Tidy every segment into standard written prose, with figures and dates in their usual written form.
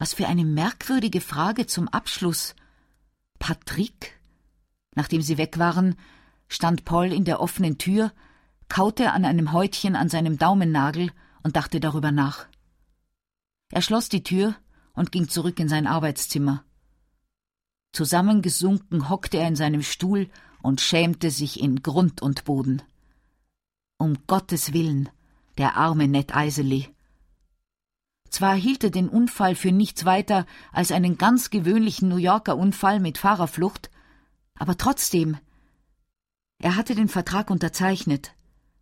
Was für eine merkwürdige Frage zum Abschluss. Patrick? Nachdem sie weg waren, stand Paul in der offenen Tür, kaute an einem Häutchen an seinem Daumennagel und dachte darüber nach. Er schloss die Tür und ging zurück in sein Arbeitszimmer. Zusammengesunken hockte er in seinem Stuhl und schämte sich in Grund und Boden. Um Gottes Willen, der arme Ned Iserley. Zwar hielt er den Unfall für nichts weiter als einen ganz gewöhnlichen New Yorker Unfall mit Fahrerflucht, aber trotzdem, er hatte den Vertrag unterzeichnet.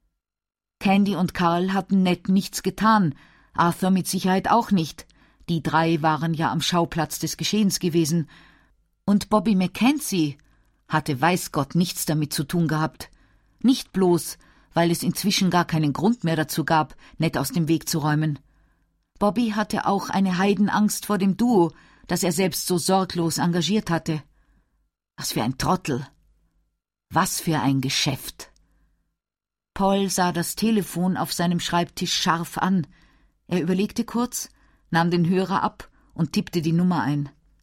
Candy und Carl hatten Ned nichts getan, Arthur mit Sicherheit auch nicht. Die drei waren ja am Schauplatz des Geschehens gewesen. Und Bobby Mackenzie hatte weiß Gott nichts damit zu tun gehabt. Nicht bloß, weil es inzwischen gar keinen Grund mehr dazu gab, Ned aus dem Weg zu räumen. Bobby hatte auch eine Heidenangst vor dem Duo, das er selbst so sorglos engagiert hatte. Was für ein Trottel! Was für ein Geschäft! Paul sah das Telefon auf seinem Schreibtisch scharf an. Er überlegte kurz, nahm den Hörer ab und tippte die Nummer ein.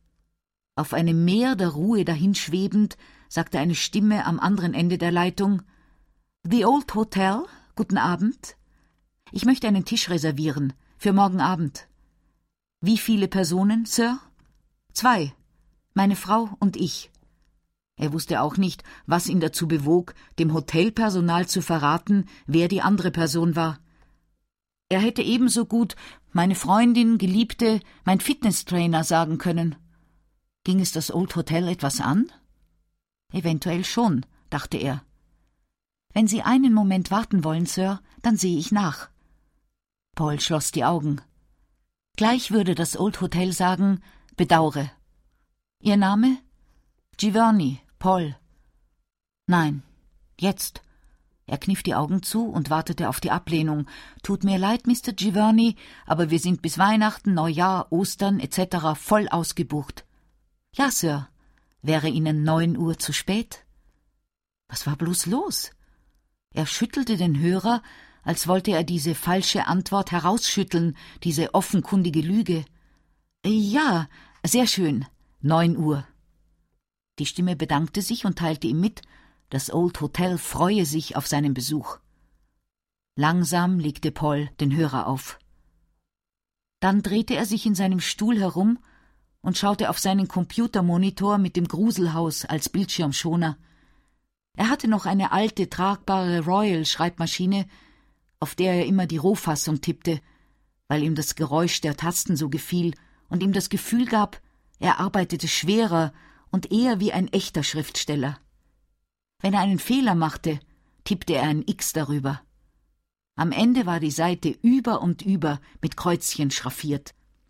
Auf einem Meer der Ruhe dahinschwebend, sagte eine Stimme am anderen Ende der Leitung: »The Old Hotel, guten Abend. Ich möchte einen Tisch reservieren, für morgen Abend.« »Wie viele Personen, Sir?« »2, meine Frau und ich.« Er wusste auch nicht, was ihn dazu bewog, dem Hotelpersonal zu verraten, wer die andere Person war. Er hätte ebenso gut meine Freundin, Geliebte, mein Fitnesstrainer sagen können. Ging es das Old Hotel etwas an? Eventuell schon, dachte er. »Wenn Sie einen Moment warten wollen, Sir, dann sehe ich nach.« Paul schloss die Augen. Gleich würde das Old Hotel sagen: »Bedaure.« »Ihr Name?« »Giverny, Paul.« »Nein, jetzt.« Er kniff die Augen zu und wartete auf die Ablehnung. »Tut mir leid, Mr. Giverny, aber wir sind bis Weihnachten, Neujahr, Ostern etc. voll ausgebucht.« »Ja, Sir. Wäre Ihnen 9 Uhr zu spät?« Was war bloß los? Er schüttelte den Hörer, als wollte er diese falsche Antwort herausschütteln, diese offenkundige Lüge. »Ja, sehr schön. 9 Uhr.« Die Stimme bedankte sich und teilte ihm mit, das Old Hotel freue sich auf seinen Besuch. Langsam legte Paul den Hörer auf. Dann drehte er sich in seinem Stuhl herum und schaute auf seinen Computermonitor mit dem Gruselhaus als Bildschirmschoner. Er hatte noch eine alte, tragbare Royal-Schreibmaschine, auf der er immer die Rohfassung tippte, weil ihm das Geräusch der Tasten so gefiel und ihm das Gefühl gab, er arbeitete schwerer und eher wie ein echter Schriftsteller. Wenn er einen Fehler machte, tippte er ein X darüber. Am Ende war die Seite über und über mit Kreuzchen schraffiert.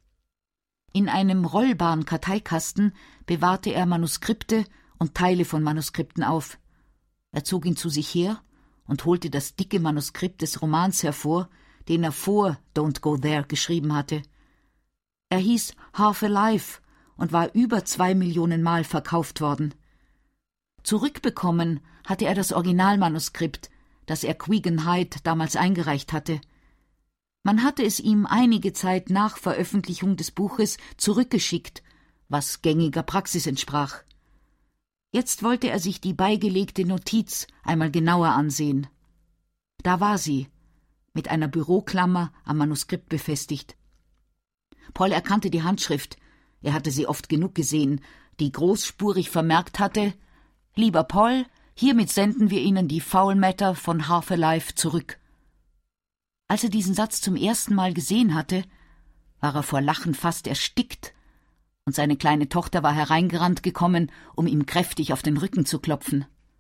In einem rollbaren Karteikasten bewahrte er Manuskripte und Teile von Manuskripten auf. Er zog ihn zu sich her und holte das dicke Manuskript des Romans hervor, den er vor Don't Go There geschrieben hatte. Er hieß Half Alive und war über 2 Millionen Mal verkauft worden. Zurückbekommen hatte er das Originalmanuskript, das er Quigan Hyde damals eingereicht hatte. Man hatte es ihm einige Zeit nach Veröffentlichung des Buches zurückgeschickt, was gängiger Praxis entsprach. Jetzt wollte er sich die beigelegte Notiz einmal genauer ansehen. Da war sie, mit einer Büroklammer am Manuskript befestigt. Paul erkannte die Handschrift, er hatte sie oft genug gesehen, die großspurig vermerkt hatte: »Lieber Paul, hiermit senden wir Ihnen die Foul Matter von Half Alive zurück.« Als er diesen Satz zum ersten Mal gesehen hatte, war er vor Lachen fast erstickt, und seine kleine Tochter war hereingerannt gekommen, um ihm kräftig auf den Rücken zu klopfen.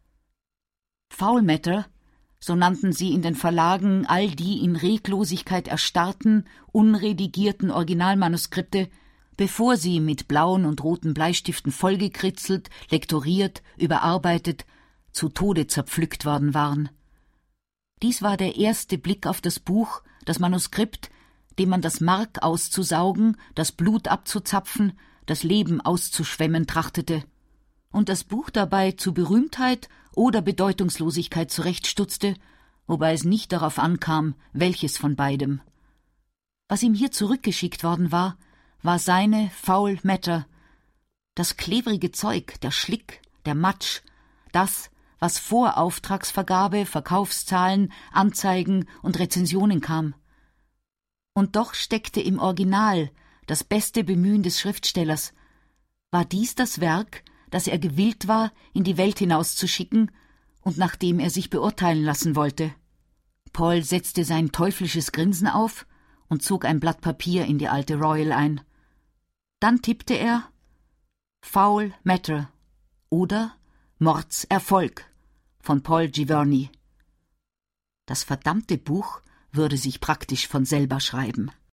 Foul Matter, so nannten sie in den Verlagen all die in Reglosigkeit erstarrten, unredigierten Originalmanuskripte, bevor sie mit blauen und roten Bleistiften vollgekritzelt, lektoriert, überarbeitet, zu Tode zerpflückt worden waren. Dies war der erste Blick auf das Buch, das Manuskript, dem man das Mark auszusaugen, das Blut abzuzapfen, das Leben auszuschwemmen trachtete, und das Buch dabei zu Berühmtheit oder Bedeutungslosigkeit zurechtstutzte, wobei es nicht darauf ankam, welches von beidem. Was ihm hier zurückgeschickt worden war, war seine Foul Matter, das klebrige Zeug, der Schlick, der Matsch, das, was vor Auftragsvergabe, Verkaufszahlen, Anzeigen und Rezensionen kam. Und doch steckte im Original das beste Bemühen des Schriftstellers. War dies das Werk, das er gewillt war, in die Welt hinauszuschicken und nach dem er sich beurteilen lassen wollte? Paul setzte sein teuflisches Grinsen auf und zog ein Blatt Papier in die alte Royal ein. Dann tippte er Foul Matter oder Mordserfolg von Paul Giverny. Das verdammte Buch würde sich praktisch von selber schreiben.